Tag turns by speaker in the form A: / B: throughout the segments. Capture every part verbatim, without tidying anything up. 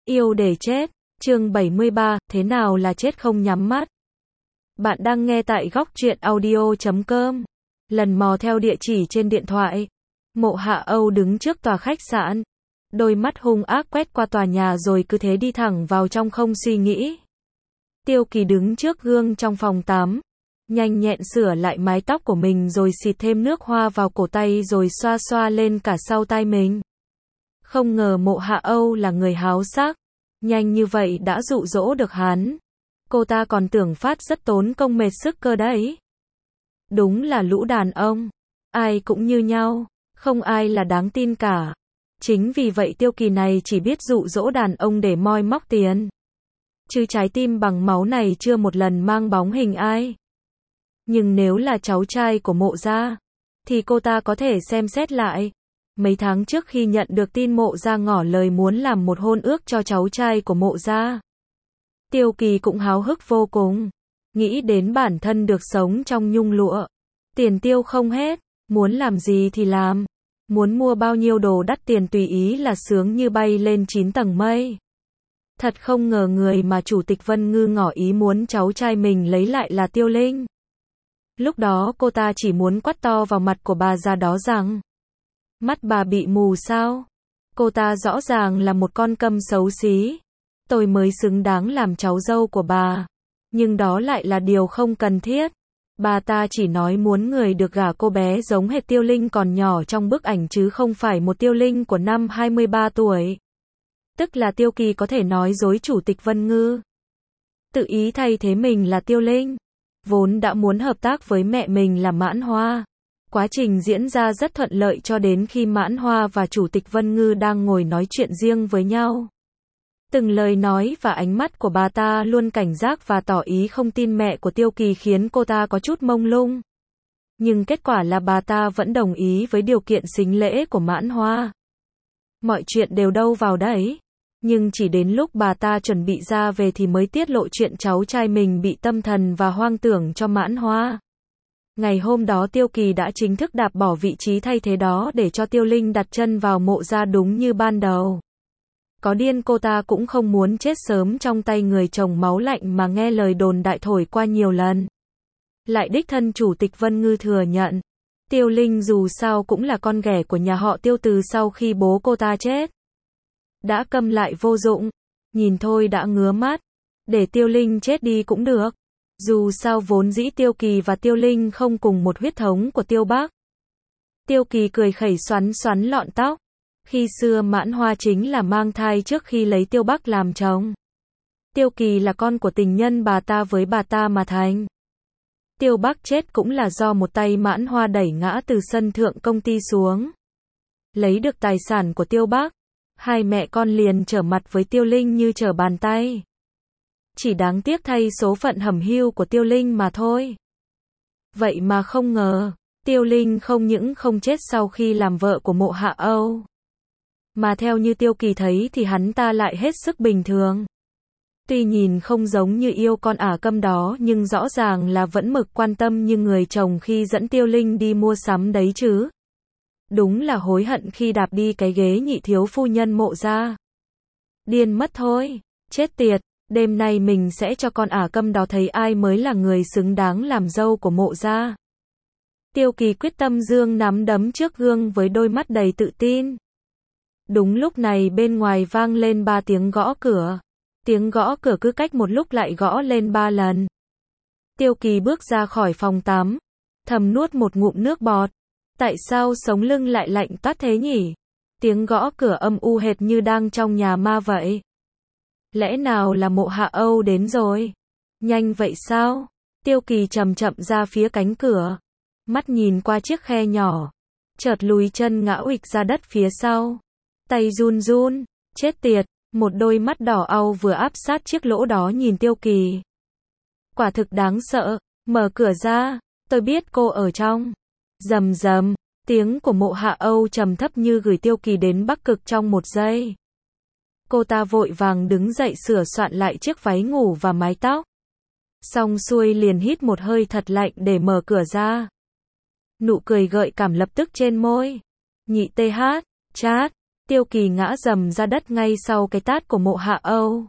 A: Yêu để chết, chương bảy mươi ba, thế nào là chết không nhắm mắt? Bạn đang nghe tại góc truyện audio chấm com. Lần mò theo địa chỉ trên điện thoại. Mộ Hạ Âu đứng trước tòa khách sạn. Đôi mắt hung ác quét qua tòa nhà rồi cứ thế đi thẳng vào trong không suy nghĩ. Tiêu Kỳ đứng trước gương trong phòng tắm. Nhanh nhẹn sửa lại mái tóc của mình rồi xịt thêm nước hoa vào cổ tay rồi xoa xoa lên cả sau tai mình. Không ngờ Mộ Hạ Âu là người háo sắc. Nhanh như vậy đã dụ dỗ được hắn. Cô ta còn tưởng phát rất tốn công mệt sức cơ đấy. Đúng là lũ đàn ông. Ai cũng như nhau. Không ai là đáng tin cả. Chính vì vậy Tiêu Kỳ này chỉ biết dụ dỗ đàn ông để moi móc tiền. Chứ trái tim bằng máu này chưa một lần mang bóng hình ai. Nhưng nếu là cháu trai của Mộ gia, thì cô ta có thể xem xét lại. Mấy tháng trước khi nhận được tin Mộ gia ngỏ lời muốn làm một hôn ước cho cháu trai của Mộ gia, Tiêu Kỳ cũng háo hức vô cùng. Nghĩ đến bản thân được sống trong nhung lụa. Tiền tiêu không hết. Muốn làm gì thì làm. Muốn mua bao nhiêu đồ đắt tiền tùy ý là sướng như bay lên chín tầng mây. Thật không ngờ người mà Chủ tịch Vân Ngư ngỏ ý muốn cháu trai mình lấy lại là Tiêu Linh. Lúc đó cô ta chỉ muốn quát to vào mặt của bà già đó rằng: mắt bà bị mù sao? Cô ta rõ ràng là một con câm xấu xí. Tôi mới xứng đáng làm cháu dâu của bà. Nhưng đó lại là điều không cần thiết. Bà ta chỉ nói muốn người được gả cô bé giống hệt Tiêu Linh còn nhỏ trong bức ảnh chứ không phải một Tiêu Linh của năm hai mươi ba tuổi. Tức là Tiêu Kỳ có thể nói dối Chủ tịch Vân Ngư. Tự ý thay thế mình là Tiêu Linh. Vốn đã muốn hợp tác với mẹ mình là Mãn Hoa. Quá trình diễn ra rất thuận lợi cho đến khi Mãn Hoa và Chủ tịch Vân Ngư đang ngồi nói chuyện riêng với nhau. Từng lời nói và ánh mắt của bà ta luôn cảnh giác và tỏ ý không tin mẹ của Tiêu Kỳ khiến cô ta có chút mông lung. Nhưng kết quả là bà ta vẫn đồng ý với điều kiện sính lễ của Mãn Hoa. Mọi chuyện đều đâu vào đấy. Nhưng chỉ đến lúc bà ta chuẩn bị ra về thì mới tiết lộ chuyện cháu trai mình bị tâm thần và hoang tưởng cho Mãn Hoa. Ngày hôm đó Tiêu Kỳ đã chính thức đạp bỏ vị trí thay thế đó để cho Tiêu Linh đặt chân vào Mộ gia đúng như ban đầu. Có điên cô ta cũng không muốn chết sớm trong tay người chồng máu lạnh mà nghe lời đồn đại thổi qua nhiều lần. Lại đích thân Chủ tịch Vân Ngư thừa nhận. Tiêu Linh dù sao cũng là con ghẻ của nhà họ Tiêu từ sau khi bố cô ta chết. Đã câm lại vô dụng. Nhìn thôi đã ngứa mắt. Để Tiêu Linh chết đi cũng được. Dù sao vốn dĩ Tiêu Kỳ và Tiêu Linh không cùng một huyết thống của Tiêu Bắc. Tiêu Kỳ cười khẩy xoắn xoắn lọn tóc. Khi xưa Mãn Hoa chính là mang thai trước khi lấy Tiêu Bắc làm chồng. Tiêu Kỳ là con của tình nhân bà ta với bà ta mà thành. Tiêu Bắc chết cũng là do một tay Mãn Hoa đẩy ngã từ sân thượng công ty xuống. Lấy được tài sản của Tiêu Bắc. Hai mẹ con liền trở mặt với Tiêu Linh như trở bàn tay. Chỉ đáng tiếc thay số phận hẩm hiu của Tiêu Linh mà thôi. Vậy mà không ngờ, Tiêu Linh không những không chết sau khi làm vợ của Mộ Hạ Âu. Mà theo như Tiêu Kỳ thấy thì hắn ta lại hết sức bình thường. Tuy nhìn không giống như yêu con ả câm đó nhưng rõ ràng là vẫn mực quan tâm như người chồng khi dẫn Tiêu Linh đi mua sắm đấy chứ. Đúng là hối hận khi đạp đi cái ghế nhị thiếu phu nhân Mộ gia. Điên mất thôi, chết tiệt, đêm nay mình sẽ cho con ả câm đó thấy ai mới là người xứng đáng làm dâu của Mộ gia. Tiêu Kỳ quyết tâm giương nắm đấm trước gương với đôi mắt đầy tự tin. Đúng lúc này bên ngoài vang lên ba tiếng gõ cửa. Tiếng gõ cửa cứ cách một lúc lại gõ lên ba lần. Tiêu Kỳ bước ra khỏi phòng tắm. Thầm nuốt một ngụm nước bọt. Tại sao sống lưng lại lạnh toát thế nhỉ? Tiếng gõ cửa âm u hệt như đang trong nhà ma vậy. Lẽ nào là Mộ Hạ Âu đến rồi? Nhanh vậy sao? Tiêu Kỳ chậm chậm ra phía cánh cửa. Mắt nhìn qua chiếc khe nhỏ. Chợt lùi chân ngã uịch ra đất phía sau. Tay run run. Chết tiệt. Một đôi mắt đỏ au vừa áp sát chiếc lỗ đó nhìn Tiêu Kỳ. Quả thực đáng sợ. Mở cửa ra. Tôi biết cô ở trong. Rầm rầm. Tiếng của Mộ Hạ Âu trầm thấp như gửi Tiêu Kỳ đến Bắc Cực trong một giây. Cô ta vội vàng đứng dậy sửa soạn lại chiếc váy ngủ và mái tóc. Xong xuôi liền hít một hơi thật lạnh để mở cửa ra. Nụ cười gợi cảm lập tức trên môi. Nhị tê hát, chát. Tiêu Kỳ ngã rầm ra đất ngay sau cái tát của Mộ Hạ Âu.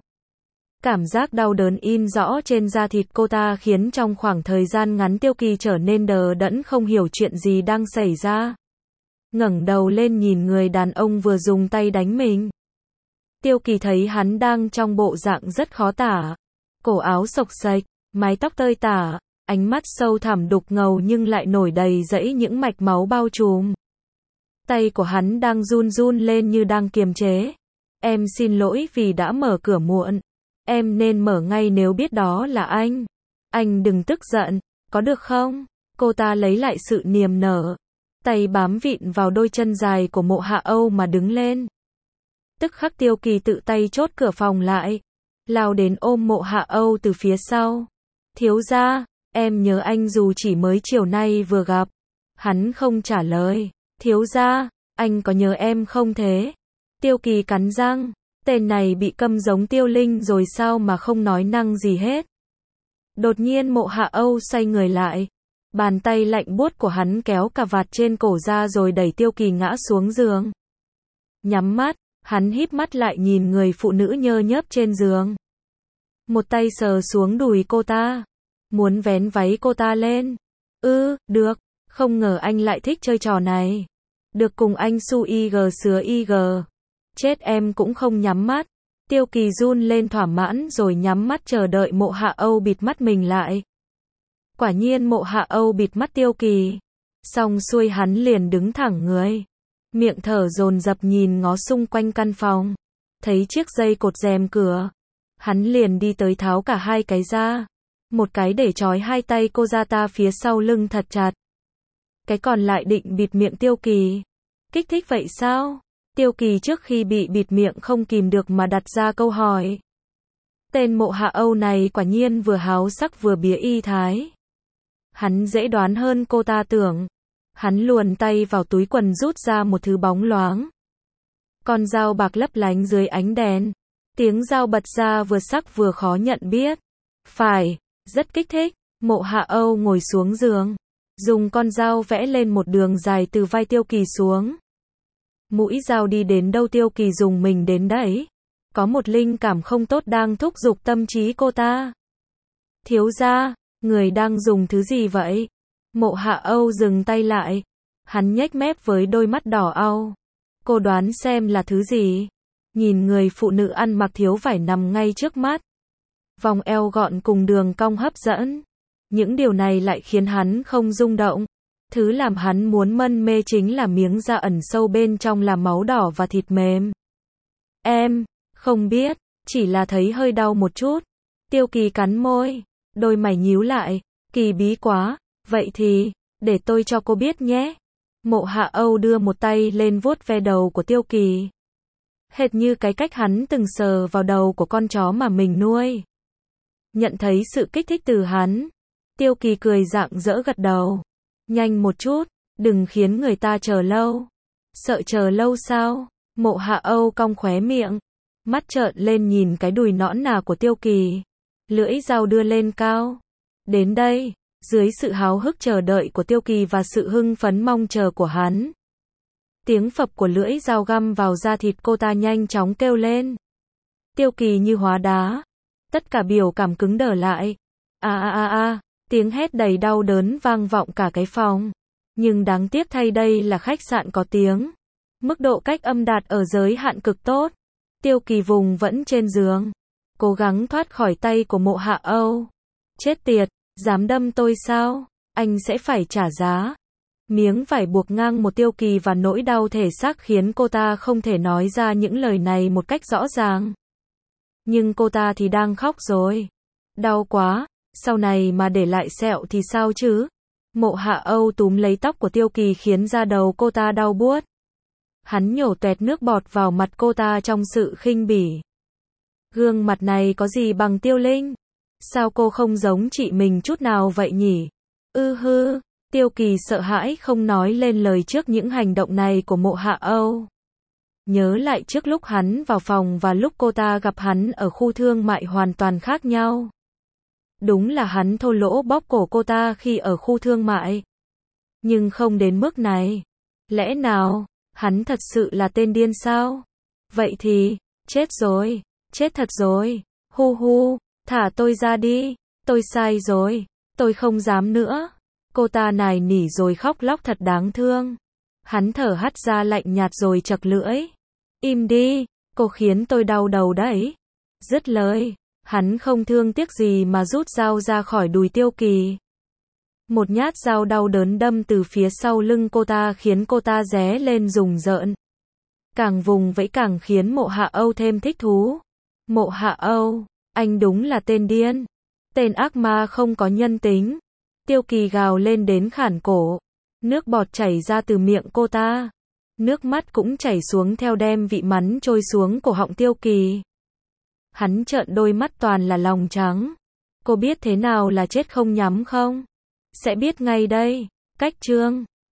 A: Cảm giác đau đớn in rõ trên da thịt cô ta khiến trong khoảng thời gian ngắn Tiêu Kỳ trở nên đờ đẫn không hiểu chuyện gì đang xảy ra. Ngẩng đầu lên nhìn người đàn ông vừa dùng tay đánh mình. Tiêu Kỳ thấy hắn đang trong bộ dạng rất khó tả. Cổ áo xộc xệch, mái tóc tơi tả, ánh mắt sâu thẳm đục ngầu nhưng lại nổi đầy rẫy những mạch máu bao trùm. Tay của hắn đang run run lên như đang kiềm chế. Em xin lỗi vì đã mở cửa muộn. Em nên mở ngay nếu biết đó là anh. Anh đừng tức giận, có được không? Cô ta lấy lại sự niềm nở. Tay bám vịn vào đôi chân dài của Mộ Hạ Âu mà đứng lên. Tức khắc Tiêu Kỳ tự tay chốt cửa phòng lại. Lao đến ôm Mộ Hạ Âu từ phía sau. Thiếu gia, em nhớ anh dù chỉ mới chiều nay vừa gặp. Hắn không trả lời. Thiếu gia, anh có nhớ em không thế? Tiêu Kỳ cắn răng. Tên này bị câm giống Tiêu Linh rồi sao mà không nói năng gì hết. Đột nhiên Mộ Hạ Âu xoay người lại. Bàn tay lạnh buốt của hắn kéo cà vạt trên cổ ra rồi đẩy Tiêu Kỳ ngã xuống giường. Nhắm mắt, hắn híp mắt lại nhìn người phụ nữ nhơ nhớp trên giường. Một tay sờ xuống đùi cô ta. Muốn vén váy cô ta lên. Ừ, được, không ngờ anh lại thích chơi trò này. Được cùng anh su y gờ sứa y gờ. Chết em cũng không nhắm mắt. Tiêu Kỳ run lên thỏa mãn rồi nhắm mắt chờ đợi Mộ Hạ Âu bịt mắt mình lại. Quả nhiên Mộ Hạ Âu bịt mắt Tiêu Kỳ. Xong xuôi hắn liền đứng thẳng người. Miệng thở dồn dập nhìn ngó xung quanh căn phòng. Thấy chiếc dây cột rèm cửa. Hắn liền đi tới tháo cả hai cái ra. Một cái để trói hai tay cô ra ta phía sau lưng thật chặt. Cái còn lại định bịt miệng Tiêu Kỳ. Kích thích vậy sao? Tiêu Kỳ trước khi bị bịt miệng không kìm được mà đặt ra câu hỏi. Tên Mộ Hạ Âu này quả nhiên vừa háo sắc vừa bía y thái. Hắn dễ đoán hơn cô ta tưởng. Hắn luồn tay vào túi quần rút ra một thứ bóng loáng. Con dao bạc lấp lánh dưới ánh đèn. Tiếng dao bật ra vừa sắc vừa khó nhận biết. Phải, rất kích thích. Mộ Hạ Âu ngồi xuống giường. Dùng con dao vẽ lên một đường dài từ vai Tiêu Kỳ xuống. Mũi dao đi đến đâu Tiêu Kỳ dùng mình đến đấy. Có một linh cảm không tốt đang thúc giục tâm trí cô ta. Thiếu gia, người đang dùng thứ gì vậy? Mộ Hạ Âu dừng tay lại. Hắn nhếch mép với đôi mắt đỏ au. Cô đoán xem là thứ gì? Nhìn người phụ nữ ăn mặc thiếu vải nằm ngay trước mắt. Vòng eo gọn cùng đường cong hấp dẫn. Những điều này lại khiến hắn không rung động. Thứ làm hắn muốn mân mê chính là miếng da ẩn sâu bên trong là máu đỏ và thịt mềm. Em, không biết, chỉ là thấy hơi đau một chút. Tiêu Kỳ cắn môi, đôi mày nhíu lại, kỳ bí quá, vậy thì, để tôi cho cô biết nhé. Mộ Hạ Âu đưa một tay lên vuốt ve đầu của Tiêu Kỳ. Hệt như cái cách hắn từng sờ vào đầu của con chó mà mình nuôi. Nhận thấy sự kích thích từ hắn. Tiêu Kỳ cười rạng rỡ gật đầu. Nhanh một chút, đừng khiến người ta chờ lâu. Sợ chờ lâu sao? Mộ Hạ Âu cong khóe miệng. Mắt trợn lên nhìn cái đùi nõn nà của Tiêu Kỳ. Lưỡi dao đưa lên cao. Đến đây, dưới sự háo hức chờ đợi của Tiêu Kỳ và sự hưng phấn mong chờ của hắn. Tiếng phập của lưỡi dao găm vào da thịt cô ta nhanh chóng kêu lên. Tiêu Kỳ như hóa đá. Tất cả biểu cảm cứng đờ lại. A a a a, tiếng hét đầy đau đớn vang vọng cả cái phòng. Nhưng đáng tiếc thay đây là khách sạn có tiếng. Mức độ cách âm đạt ở giới hạn cực tốt. Tiêu Kỳ vùng vẫn trên giường. Cố gắng thoát khỏi tay của Mộ Hạ Âu. Chết tiệt, dám đâm tôi sao? Anh sẽ phải trả giá. Miếng vải buộc ngang một Tiêu Kỳ và nỗi đau thể xác khiến cô ta không thể nói ra những lời này một cách rõ ràng. Nhưng cô ta thì đang khóc rồi. Đau quá, sau này mà để lại sẹo thì sao chứ? Mộ Hạ Âu túm lấy tóc của Tiêu Kỳ khiến da đầu cô ta đau buốt. Hắn nhổ toẹt nước bọt vào mặt cô ta trong sự khinh bỉ. Gương mặt này có gì bằng Tiêu Linh? Sao cô không giống chị mình chút nào vậy nhỉ? Ư hư, Tiêu Kỳ sợ hãi không nói lên lời trước những hành động này của Mộ Hạ Âu. Nhớ lại trước lúc hắn vào phòng và lúc cô ta gặp hắn ở khu thương mại hoàn toàn khác nhau. Đúng là hắn thô lỗ bóp cổ cô ta khi ở khu thương mại. Nhưng không đến mức này. Lẽ nào, Hắn thật sự là tên điên sao? Vậy thì, chết rồi, chết thật rồi, hu hu, thả tôi ra đi, tôi sai rồi, tôi không dám nữa. Cô ta nài nỉ rồi khóc lóc thật đáng thương. Hắn thở hắt ra lạnh nhạt rồi chậc lưỡi. Im đi, cô khiến tôi đau đầu đấy. Dứt lời, hắn không thương tiếc gì mà rút dao ra khỏi đùi Tiêu Kỳ. Một nhát dao đau đớn đâm từ phía sau lưng cô ta khiến cô ta ré lên rùng rợn. Càng vùng vẫy càng khiến Mộ Hạ Âu thêm thích thú. Mộ Hạ Âu, anh đúng là tên điên. Tên ác ma không có nhân tính. Tiêu Kỳ gào lên đến khản cổ. Nước bọt chảy ra từ miệng cô ta. Nước mắt cũng chảy xuống theo đem vị mắn trôi xuống cổ họng Tiêu Kỳ. Hắn trợn đôi mắt toàn là lòng trắng. Cô biết thế nào là chết không nhắm không? Sẽ biết ngay đây. Cách chương